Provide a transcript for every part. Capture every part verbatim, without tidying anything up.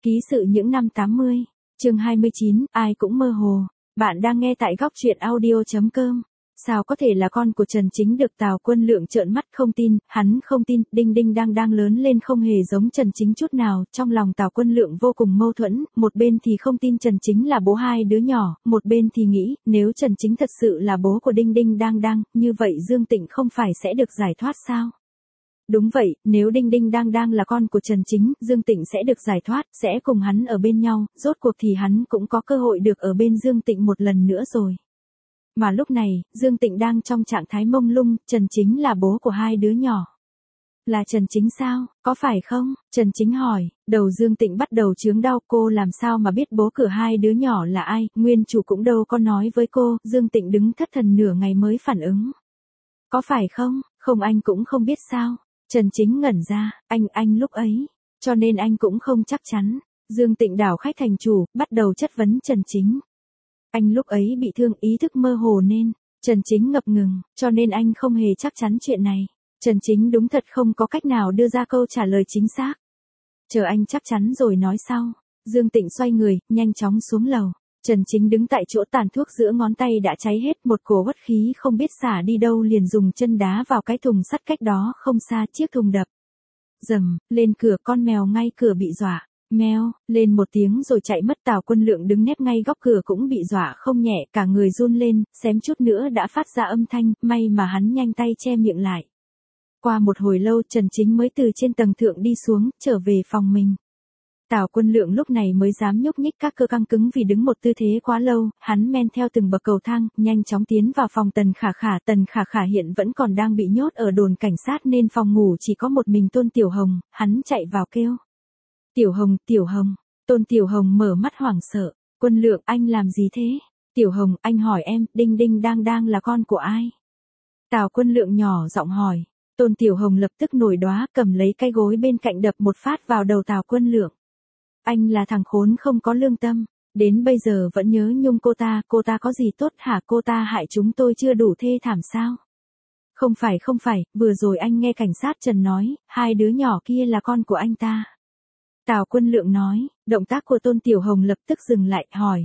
Ký sự những năm tám mươi, chương hai mươi chín, ai cũng mơ hồ. Bạn đang nghe tại góc truyện audio.com. Sao có thể là con của Trần Chính được Tào Quân Lượng trợn mắt không tin, hắn không tin, đinh đinh đang đang lớn lên không hề giống Trần Chính chút nào, trong lòng Tào Quân Lượng vô cùng mâu thuẫn, một bên thì không tin Trần Chính là bố hai đứa nhỏ, một bên thì nghĩ, nếu Trần Chính thật sự là bố của đinh đinh đang đang, như vậy Dương Tịnh không phải sẽ được giải thoát sao? Đúng vậy, nếu Đinh Đinh Đang Đang là con của Trần Chính, Dương Tịnh sẽ được giải thoát, sẽ cùng hắn ở bên nhau, rốt cuộc thì hắn cũng có cơ hội được ở bên Dương Tịnh một lần nữa rồi. Mà lúc này, Dương Tịnh đang trong trạng thái mông lung, Trần Chính là bố của hai đứa nhỏ. Là Trần Chính sao, có phải không? Trần Chính hỏi, đầu Dương Tịnh bắt đầu chướng đau, cô làm sao mà biết bố của hai đứa nhỏ là ai, nguyên chủ cũng đâu có nói với cô, Dương Tịnh đứng thất thần nửa ngày mới phản ứng. Có phải không, không anh cũng không biết sao? Trần Chính ngẩn ra, anh, anh lúc ấy, cho nên anh cũng không chắc chắn. Dương Tịnh đảo khách thành chủ, bắt đầu chất vấn Trần Chính. Anh lúc ấy bị thương, ý thức mơ hồ nên, Trần Chính ngập ngừng, cho nên anh không hề chắc chắn chuyện này. Trần Chính đúng thật không có cách nào đưa ra câu trả lời chính xác. Chờ anh chắc chắn rồi nói sau. Dương Tịnh xoay người, nhanh chóng xuống lầu. Trần Chính đứng tại chỗ tàn thuốc giữa ngón tay đã cháy hết, một cổ uất khí không biết xả đi đâu liền dùng chân đá vào cái thùng sắt cách đó không xa, chiếc thùng đập. Rầm, lên cửa, con mèo ngay cửa bị dọa. Meo, lên một tiếng rồi chạy mất. Tào Quân Lượng đứng nép ngay góc cửa cũng bị dọa không nhẹ, cả người run lên, xém chút nữa đã phát ra âm thanh, may mà hắn nhanh tay che miệng lại. Qua một hồi lâu Trần Chính mới từ trên tầng thượng đi xuống, trở về phòng mình. Tào Quân Lượng lúc này mới dám nhúc nhích các cơ căng cứng vì đứng một tư thế quá lâu, hắn men theo từng bậc cầu thang, nhanh chóng tiến vào phòng Tần Khả Khả. Tần Khả Khả hiện vẫn còn đang bị nhốt ở đồn cảnh sát nên phòng ngủ chỉ có một mình Tôn Tiểu Hồng, hắn chạy vào kêu. Tiểu Hồng, Tiểu Hồng, Tôn Tiểu Hồng mở mắt hoảng sợ, Quân Lượng anh làm gì thế? Tiểu Hồng, anh hỏi em, Đinh Đinh Đang Đang là con của ai? Tào Quân Lượng nhỏ giọng hỏi, Tôn Tiểu Hồng lập tức nổi đoá, cầm lấy cái gối bên cạnh đập một phát vào đầu Tào Quân Lượng. Anh là thằng khốn không có lương tâm, đến bây giờ vẫn nhớ nhung cô ta, cô ta có gì tốt hả, cô ta hại chúng tôi chưa đủ thê thảm sao? Không phải không phải, vừa rồi anh nghe cảnh sát Trần nói, hai đứa nhỏ kia là con của anh ta. Tào Quân Lượng nói, động tác của Tôn Tiểu Hồng lập tức dừng lại, hỏi.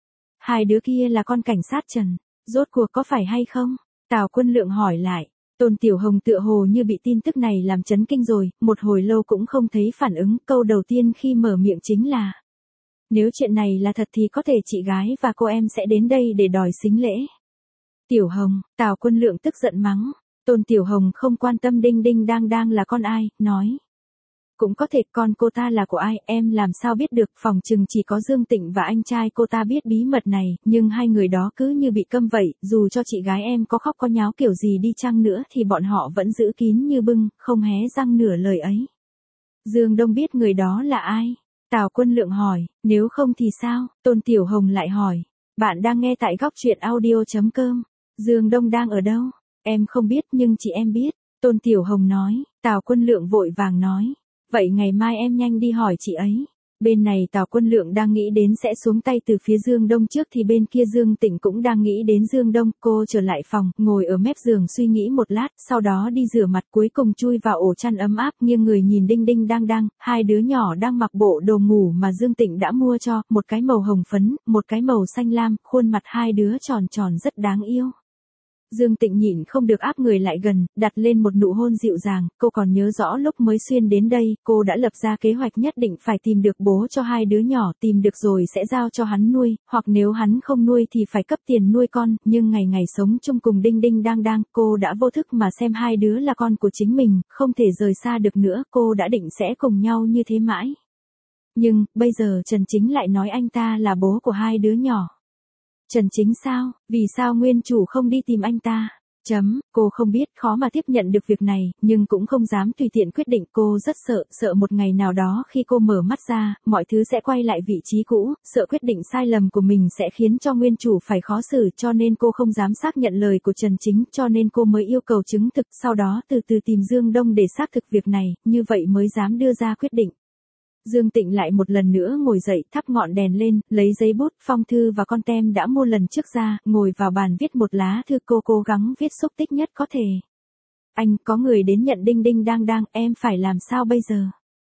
Hai đứa kia là con cảnh sát Trần, rốt cuộc có phải hay không? Tào Quân Lượng hỏi lại. Tôn Tiểu Hồng tựa hồ như bị tin tức này làm chấn kinh rồi, một hồi lâu cũng không thấy phản ứng, câu đầu tiên khi mở miệng chính là: nếu chuyện này là thật thì có thể chị gái và cô em sẽ đến đây để đòi sính lễ. Tiểu Hồng, Tào Quân Lượng tức giận mắng. Tôn Tiểu Hồng không quan tâm Đinh Đinh Đang Đang là con ai, nói. Cũng có thể con cô ta là của ai, em làm sao biết được, phòng chừng chỉ có Dương Tịnh và anh trai cô ta biết bí mật này, nhưng hai người đó cứ như bị câm vậy, dù cho chị gái em có khóc có nháo kiểu gì đi chăng nữa thì bọn họ vẫn giữ kín như bưng, không hé răng nửa lời ấy. Dương Đông biết người đó là ai? Tào Quân Lượng hỏi, nếu không thì sao? Tôn Tiểu Hồng lại hỏi, bạn đang nghe tại góc truyện audio.com, Dương Đông đang ở đâu? Em không biết nhưng chị em biết, Tôn Tiểu Hồng nói. Tào Quân Lượng vội vàng nói. Vậy ngày mai em nhanh đi hỏi chị ấy. Bên này Tào Quân Lượng đang nghĩ đến sẽ xuống tay từ phía Dương Đông trước thì bên kia Dương Tịnh cũng đang nghĩ đến Dương Đông. Cô trở lại phòng, ngồi ở mép giường suy nghĩ một lát, sau đó đi rửa mặt, cuối cùng chui vào ổ chăn ấm áp, nghiêng người nhìn Đinh Đinh Đang Đang, hai đứa nhỏ đang mặc bộ đồ ngủ mà Dương Tịnh đã mua cho, một cái màu hồng phấn, một cái màu xanh lam, khuôn mặt hai đứa tròn tròn rất đáng yêu. Dương Tịnh nhịn không được áp người lại gần, đặt lên một nụ hôn dịu dàng, cô còn nhớ rõ lúc mới xuyên đến đây, cô đã lập ra kế hoạch nhất định phải tìm được bố cho hai đứa nhỏ, tìm được rồi sẽ giao cho hắn nuôi, hoặc nếu hắn không nuôi thì phải cấp tiền nuôi con, nhưng ngày ngày sống chung cùng Đinh Đinh Đang Đang, cô đã vô thức mà xem hai đứa là con của chính mình, không thể rời xa được nữa, cô đã định sẽ cùng nhau như thế mãi. Nhưng, bây giờ Trần Chính lại nói anh ta là bố của hai đứa nhỏ. Trần Chính sao, vì sao nguyên chủ không đi tìm anh ta? Chấm, cô không biết, khó mà tiếp nhận được việc này, nhưng cũng không dám tùy tiện quyết định, cô rất sợ, sợ một ngày nào đó khi cô mở mắt ra, mọi thứ sẽ quay lại vị trí cũ, sợ quyết định sai lầm của mình sẽ khiến cho nguyên chủ phải khó xử, cho nên cô không dám xác nhận lời của Trần Chính, cho nên cô mới yêu cầu chứng thực, sau đó từ từ tìm Dương Đông để xác thực việc này, như vậy mới dám đưa ra quyết định. Dương Tịnh lại một lần nữa ngồi dậy, thắp ngọn đèn lên, lấy giấy bút, phong thư và con tem đã mua lần trước ra, ngồi vào bàn viết một lá thư, cô cố gắng viết xúc tích nhất có thể. Anh, có người đến nhận Đinh Đinh Đang Đang, em phải làm sao bây giờ?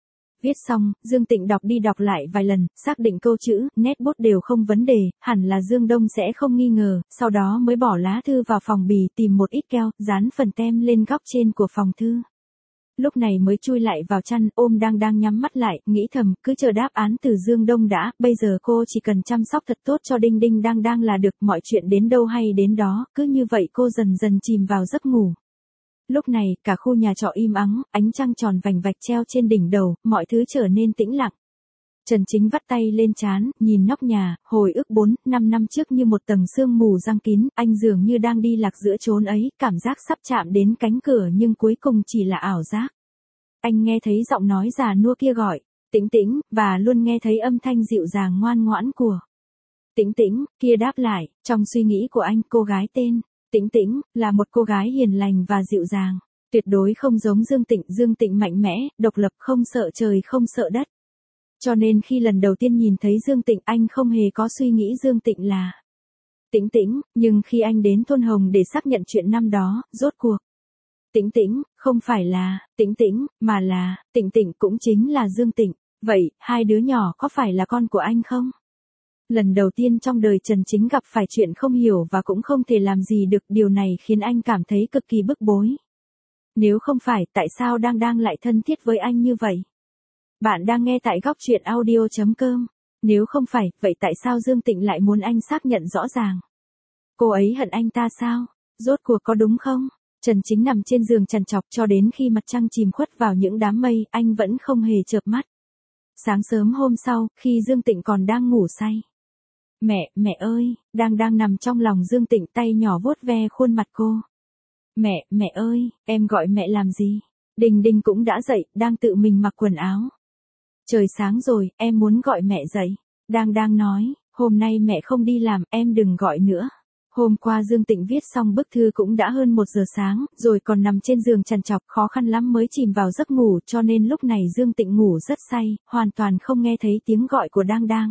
viết xong, Dương Tịnh đọc đi đọc lại vài lần, xác định câu chữ, nét bút đều không vấn đề, hẳn là Dương Đông sẽ không nghi ngờ, sau đó mới bỏ lá thư vào phòng bì tìm một ít keo, dán phần tem lên góc trên của phòng thư. Lúc này mới chui lại vào chăn, ôm đang đang nhắm mắt lại, nghĩ thầm, cứ chờ đáp án từ Dương Đông đã, bây giờ cô chỉ cần chăm sóc thật tốt cho Đinh Đinh đang đang là được, mọi chuyện đến đâu hay đến đó, cứ như vậy cô dần dần chìm vào giấc ngủ. Lúc này, cả khu nhà trọ im ắng, ánh trăng tròn vành vạch treo trên đỉnh đầu, mọi thứ trở nên tĩnh lặng. Trần Chính vắt tay lên trán, nhìn nóc nhà, hồi ức bốn, năm năm trước như một tầng sương mù giăng kín, anh dường như đang đi lạc giữa chốn ấy, cảm giác sắp chạm đến cánh cửa nhưng cuối cùng chỉ là ảo giác. Anh nghe thấy giọng nói già nua kia gọi, Tĩnh Tĩnh, và luôn nghe thấy âm thanh dịu dàng ngoan ngoãn của Tĩnh Tĩnh, kia đáp lại, trong suy nghĩ của anh, cô gái tên Tĩnh Tĩnh, là một cô gái hiền lành và dịu dàng, tuyệt đối không giống Dương Tịnh, Dương Tịnh mạnh mẽ, độc lập không sợ trời không sợ đất. Cho nên khi lần đầu tiên nhìn thấy Dương Tịnh anh không hề có suy nghĩ Dương Tịnh là Tĩnh Tĩnh, nhưng khi anh đến thôn Hồng để xác nhận chuyện năm đó, rốt cuộc Tĩnh Tĩnh, không phải là Tĩnh Tĩnh, mà là Tịnh Tịnh cũng chính là Dương Tịnh. Vậy, hai đứa nhỏ có phải là con của anh không? Lần đầu tiên trong đời Trần Chính gặp phải chuyện không hiểu và cũng không thể làm gì được, điều này khiến anh cảm thấy cực kỳ bức bối. Nếu không phải, tại sao đang đang lại thân thiết với anh như vậy? Bạn đang nghe tại góc truyện audio chấm com. Nếu không phải, vậy tại sao Dương Tịnh lại muốn anh xác nhận rõ ràng? Cô ấy hận anh ta sao? Rốt cuộc có đúng không? Trần Chính nằm trên giường trằn trọc cho đến khi mặt trăng chìm khuất vào những đám mây, anh vẫn không hề chợp mắt. Sáng sớm hôm sau, khi Dương Tịnh còn đang ngủ say. Mẹ, mẹ ơi, đang đang nằm trong lòng Dương Tịnh, tay nhỏ vuốt ve khuôn mặt cô. Mẹ, mẹ ơi, em gọi mẹ làm gì? Đình Đình cũng đã dậy, đang tự mình mặc quần áo. Trời sáng rồi, em muốn gọi mẹ dậy. Đang đang nói, hôm nay mẹ không đi làm, em đừng gọi nữa. Hôm qua Dương Tịnh viết xong bức thư cũng đã hơn một giờ sáng, rồi còn nằm trên giường trằn trọc, khó khăn lắm mới chìm vào giấc ngủ, cho nên lúc này Dương Tịnh ngủ rất say, hoàn toàn không nghe thấy tiếng gọi của Đang Đang.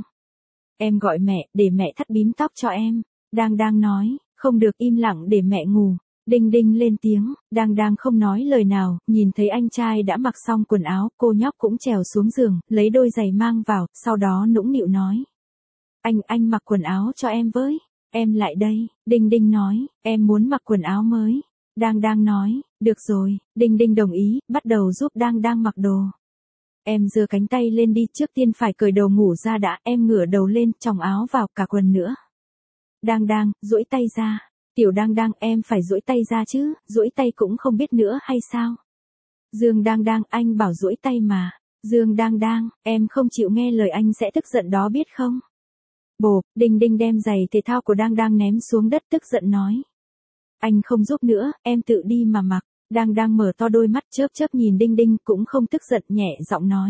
Em gọi mẹ, để mẹ thắt bím tóc cho em. Đang Đang nói, không được im lặng để mẹ ngủ. Đinh Đinh lên tiếng, Đang Đang không nói lời nào, nhìn thấy anh trai đã mặc xong quần áo, cô nhóc cũng trèo xuống giường, lấy đôi giày mang vào, sau đó nũng nịu nói. Anh, anh mặc quần áo cho em với. Em lại đây, Đinh Đinh nói, em muốn mặc quần áo mới. Đang Đang nói, được rồi, Đinh Đinh đồng ý, bắt đầu giúp Đang Đang mặc đồ. Em giơ cánh tay lên đi, trước tiên phải cởi đầu ngủ ra đã, em ngửa đầu lên, choàng áo vào, cả quần nữa. Đang Đang, duỗi tay ra. Tiểu Đang Đang, em phải duỗi tay ra chứ, duỗi tay cũng không biết nữa hay sao? Dương Đang Đang, anh bảo duỗi tay mà. Dương Đang Đang, em không chịu nghe lời anh sẽ tức giận đó biết không? Bồ, Đinh Đinh đem giày thể thao của Đang Đang ném xuống đất tức giận nói. Anh không giúp nữa, em tự đi mà mặc. Đang Đang mở to đôi mắt chớp chớp nhìn Đinh Đinh cũng không tức giận, nhẹ giọng nói.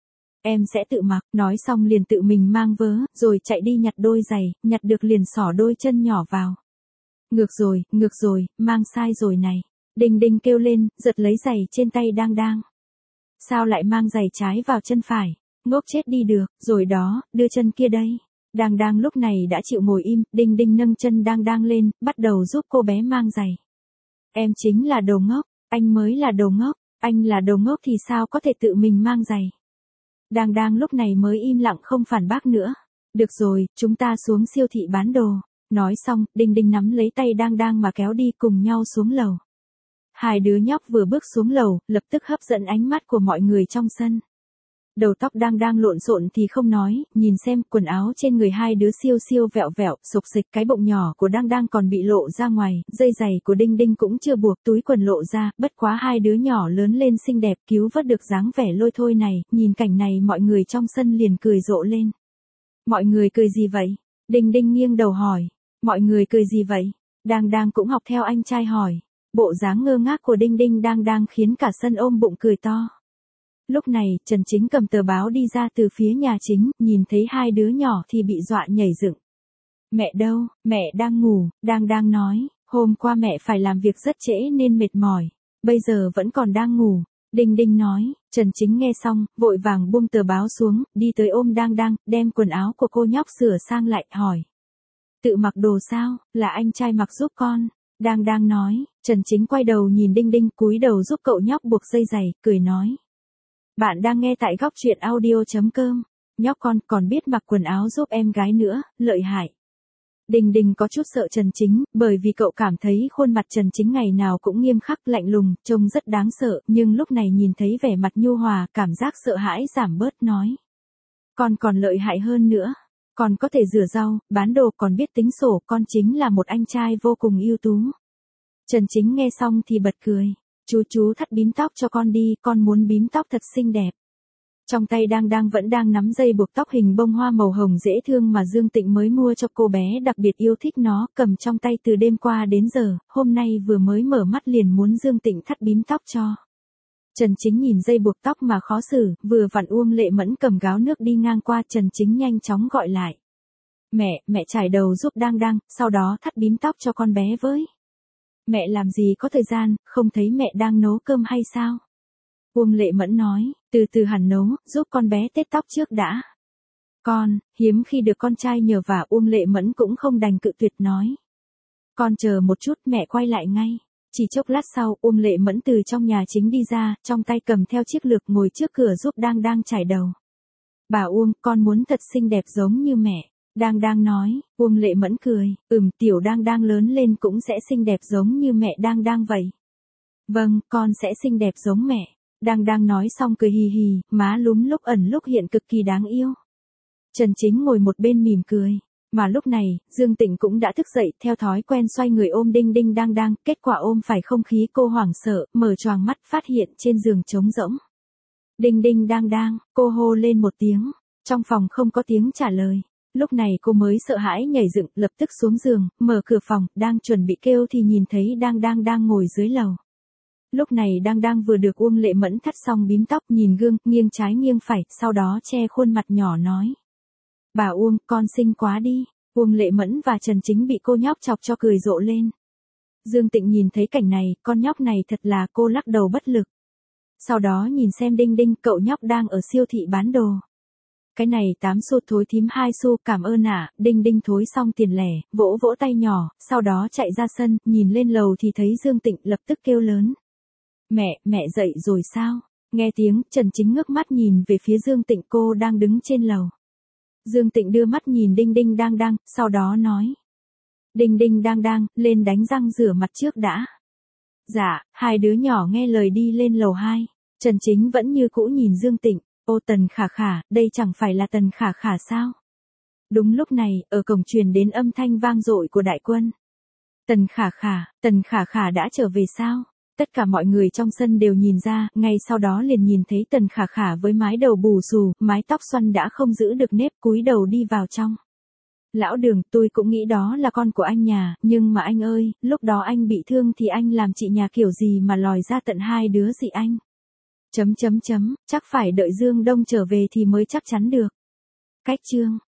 Em sẽ tự mặc, nói xong liền tự mình mang vớ, rồi chạy đi nhặt đôi giày, nhặt được liền xỏ đôi chân nhỏ vào. Ngược rồi, ngược rồi, mang sai rồi này. Đinh Đinh kêu lên, giật lấy giày trên tay Đang Đang. Sao lại mang giày trái vào chân phải? Ngốc chết đi được, rồi đó, đưa chân kia đây. Đang Đang lúc này đã chịu ngồi im, Đinh Đinh nâng chân Đang Đang lên, bắt đầu giúp cô bé mang giày. Em chính là đồ ngốc, anh mới là đồ ngốc, anh là đồ ngốc thì sao có thể tự mình mang giày. Đang Đang lúc này mới im lặng không phản bác nữa. Được rồi, chúng ta xuống siêu thị bán đồ. Nói xong, Đinh Đinh nắm lấy tay Đang Đang mà kéo đi cùng nhau xuống lầu. Hai đứa nhóc vừa bước xuống lầu, lập tức hấp dẫn ánh mắt của mọi người trong sân. Đầu tóc Đang Đang lộn xộn thì không nói, nhìn xem quần áo trên người hai đứa siêu siêu vẹo vẹo, sục sịch, cái bụng nhỏ của Đang Đang còn bị lộ ra ngoài, dây giày của Đinh Đinh cũng chưa buộc, túi quần lộ ra, bất quá hai đứa nhỏ lớn lên xinh đẹp, cứu vớt được dáng vẻ lôi thôi này, nhìn cảnh này mọi người trong sân liền cười rộ lên. Mọi người cười gì vậy? Đinh Đinh nghiêng đầu hỏi. Mọi người cười gì vậy? Đang Đang cũng học theo anh trai hỏi. Bộ dáng ngơ ngác của Đinh Đinh Đang Đang khiến cả sân ôm bụng cười to. Lúc này, Trần Chính cầm tờ báo đi ra từ phía nhà chính, nhìn thấy hai đứa nhỏ thì bị dọa nhảy dựng. Mẹ đâu, mẹ đang ngủ, Đang Đang nói, hôm qua mẹ phải làm việc rất trễ nên mệt mỏi, bây giờ vẫn còn đang ngủ. Đinh Đinh nói, Trần Chính nghe xong, vội vàng buông tờ báo xuống, đi tới ôm Đang Đang, đem quần áo của cô nhóc sửa sang lại, hỏi. Tự mặc đồ sao, là anh trai mặc giúp con. Đang Đang nói, Trần Chính quay đầu nhìn Đinh Đinh, cúi đầu giúp cậu nhóc buộc dây giày, cười nói. Bạn đang nghe tại góc truyện audio.com. Nhóc con còn biết mặc quần áo giúp em gái nữa, lợi hại. Đình Đình có chút sợ Trần Chính, bởi vì cậu cảm thấy khuôn mặt Trần Chính ngày nào cũng nghiêm khắc lạnh lùng, trông rất đáng sợ, nhưng lúc này nhìn thấy vẻ mặt nhu hòa, cảm giác sợ hãi giảm bớt nói. Con còn lợi hại hơn nữa. Con có thể rửa rau, bán đồ, còn biết tính sổ, con chính là một anh trai vô cùng ưu tú. Trần Chính nghe xong thì bật cười. Chú chú thắt bím tóc cho con đi, con muốn bím tóc thật xinh đẹp. Trong tay đang đang vẫn đang nắm dây buộc tóc hình bông hoa màu hồng dễ thương mà Dương Tịnh mới mua cho cô bé, đặc biệt yêu thích nó, cầm trong tay từ đêm qua đến giờ, hôm nay vừa mới mở mắt liền muốn Dương Tịnh thắt bím tóc cho. Trần Chính nhìn dây buộc tóc mà khó xử, vừa vặn Uông Lệ Mẫn cầm gáo nước đi ngang qua, Trần Chính nhanh chóng gọi lại. Mẹ, mẹ chải đầu giúp đang đang, sau đó thắt bím tóc cho con bé với. Mẹ làm gì có thời gian, không thấy mẹ đang nấu cơm hay sao? Uông Lệ Mẫn nói, từ từ hẳn nấu, giúp con bé tết tóc trước đã. Con, hiếm khi được con trai nhờ vả, Uông Lệ Mẫn cũng không đành cự tuyệt nói. Con chờ một chút, mẹ quay lại ngay. Chỉ chốc lát sau, Uông Lệ Mẫn từ trong nhà chính đi ra, trong tay cầm theo chiếc lược ngồi trước cửa giúp đang đang chải đầu. Bà Uông, con muốn thật xinh đẹp giống như mẹ. Đang đang nói, Uông Lệ Mẫn cười, ừm, tiểu đang đang lớn lên cũng sẽ xinh đẹp giống như mẹ đang đang vậy. Vâng, con sẽ xinh đẹp giống mẹ. Đang đang nói xong cười hì hì, má lúm lúc ẩn lúc hiện cực kỳ đáng yêu. Trần Chính ngồi một bên mỉm cười. Mà lúc này, Dương Tịnh cũng đã thức dậy, theo thói quen xoay người ôm Đinh Đinh đang đang, kết quả ôm phải không khí, cô hoảng sợ, mở choàng mắt phát hiện trên giường trống rỗng. Đinh Đinh đang đang, cô hô lên một tiếng, trong phòng không có tiếng trả lời. Lúc này cô mới sợ hãi nhảy dựng, lập tức xuống giường, mở cửa phòng, đang chuẩn bị kêu thì nhìn thấy đang đang đang ngồi dưới lầu. Lúc này đang đang vừa được Uông Lệ Mẫn thắt xong bím tóc, nhìn gương, nghiêng trái nghiêng phải, sau đó che khuôn mặt nhỏ nói. Bà Uông, con xinh quá đi. Uông Lệ Mẫn và Trần Chính bị cô nhóc chọc cho cười rộ lên. Dương Tịnh nhìn thấy cảnh này, con nhóc này thật là, cô lắc đầu bất lực. Sau đó nhìn xem Đinh Đinh, cậu nhóc đang ở siêu thị bán đồ. Cái này tám xu thối thím hai xu, cảm ơn ạ. Đinh Đinh thối xong tiền lẻ, vỗ vỗ tay nhỏ, sau đó chạy ra sân, nhìn lên lầu thì thấy Dương Tịnh, lập tức kêu lớn. Mẹ, mẹ dậy rồi sao? Nghe tiếng, Trần Chính ngước mắt nhìn về phía Dương Tịnh, cô đang đứng trên lầu. Dương Tịnh đưa mắt nhìn Đinh Đinh đang đang, sau đó nói. Đinh Đinh đang đang, lên đánh răng rửa mặt trước đã. Dạ, hai đứa nhỏ nghe lời đi lên lầu hai. Trần Chính vẫn như cũ nhìn Dương Tịnh. Ô Tần Khả Khả, đây chẳng phải là Tần Khả Khả sao? Đúng lúc này, ở cổng truyền đến âm thanh vang dội của đại quân. Tần Khả Khả, Tần Khả Khả đã trở về sao? Tất cả mọi người trong sân đều nhìn ra, ngay sau đó liền nhìn thấy Tần Khả Khả với mái đầu bù xù, mái tóc xoăn đã không giữ được nếp, cúi đầu đi vào trong. Lão Đường, tôi cũng nghĩ đó là con của anh nhà, nhưng mà anh ơi, lúc đó anh bị thương thì anh làm chị nhà kiểu gì mà lòi ra tận hai đứa gì anh? Chấm chấm chấm, chắc phải đợi Dương Đông trở về thì mới chắc chắn được. Cách chương